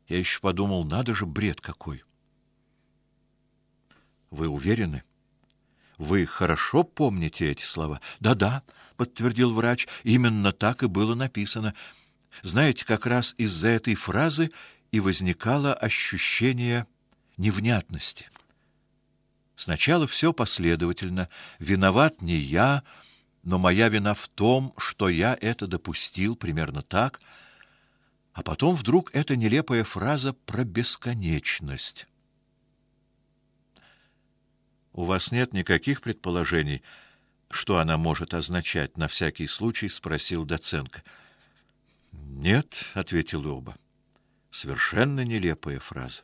Я еще подумал, надо же, бред какой. Вы уверены? Вы хорошо помните эти слова? Да-да, подтвердил врач, именно так и было написано. Знаете, как раз из-за этой фразы и возникало ощущение невнятности. Сначала все последовательно. Виноват не я, но моя вина в том, что я это допустил, примерно так. А потом вдруг эта нелепая фраза про бесконечность. У вас нет никаких предположений, что она может означать, на всякий случай спросил Доценко. Нет, ответили оба. Совершенно нелепая фраза.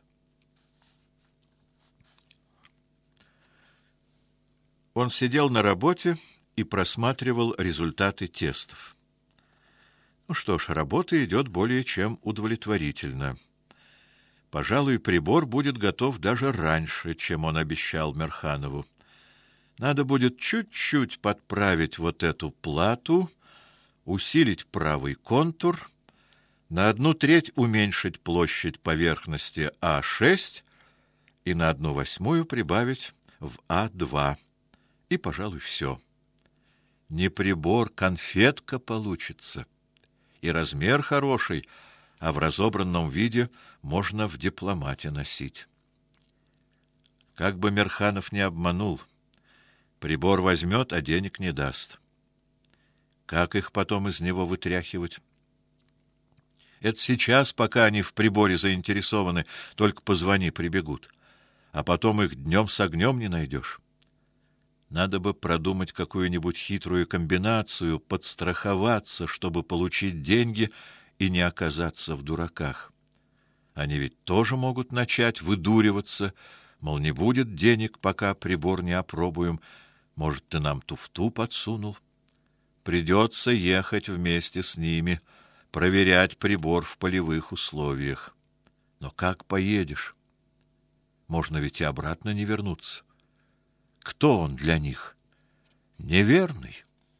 Он сидел на работе и просматривал результаты тестов. Ну что ж, работа идет более чем удовлетворительно. Пожалуй, прибор будет готов даже раньше, чем он обещал Мирханову. Надо будет чуть-чуть подправить вот эту плату, усилить правый контур, на 1/3 уменьшить площадь поверхности А6 и на 1/8 прибавить в А2. И, пожалуй, все. Не прибор, конфетка получится. И размер хороший, а в разобранном виде можно в дипломате носить. Как бы Мирханов не обманул, прибор возьмет, а денег не даст. Как их потом из него вытряхивать? Это сейчас, пока они в приборе заинтересованы, только позвони, прибегут. А потом их днем с огнем не найдешь. Надо бы продумать какую-нибудь хитрую комбинацию, подстраховаться, чтобы получить деньги и не оказаться в дураках. Они ведь тоже могут начать выдуриваться, мол, не будет денег, пока прибор не опробуем. Может, ты нам туфту подсунул? Придется ехать вместе с ними, проверять прибор в полевых условиях. Но как поедешь? Можно ведь и обратно не вернуться. Кто он для них? Неверный.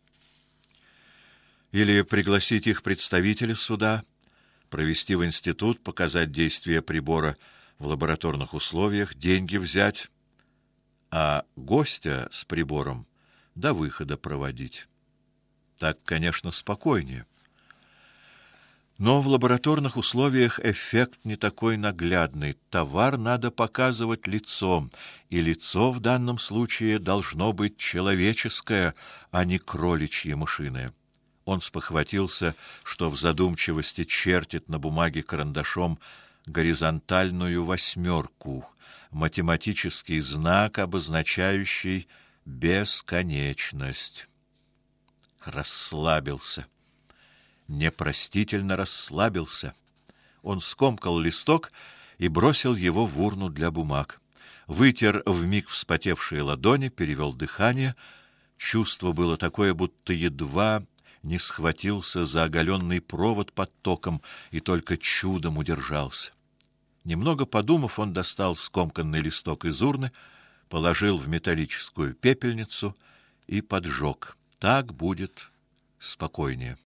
Или пригласить их представителя суда, провести в институт, показать действие прибора в лабораторных условиях, деньги взять, а гостя с прибором до выхода проводить. Так, конечно, спокойнее. Но в лабораторных условиях эффект не такой наглядный. Товар надо показывать лицом, и лицо в данном случае должно быть человеческое, а не кроличье мышиное. Он спохватился, что в задумчивости чертит на бумаге карандашом горизонтальную 8, математический знак, обозначающий бесконечность. Расслабился. Непростительно расслабился. Он скомкал листок и бросил его в урну для бумаг. Вытер вмиг вспотевшие ладони, перевел дыхание. Чувство было такое, будто едва не схватился за оголенный провод под током и только чудом удержался. Немного подумав, он достал скомканный листок из урны, положил в металлическую пепельницу и поджег. Так будет спокойнее.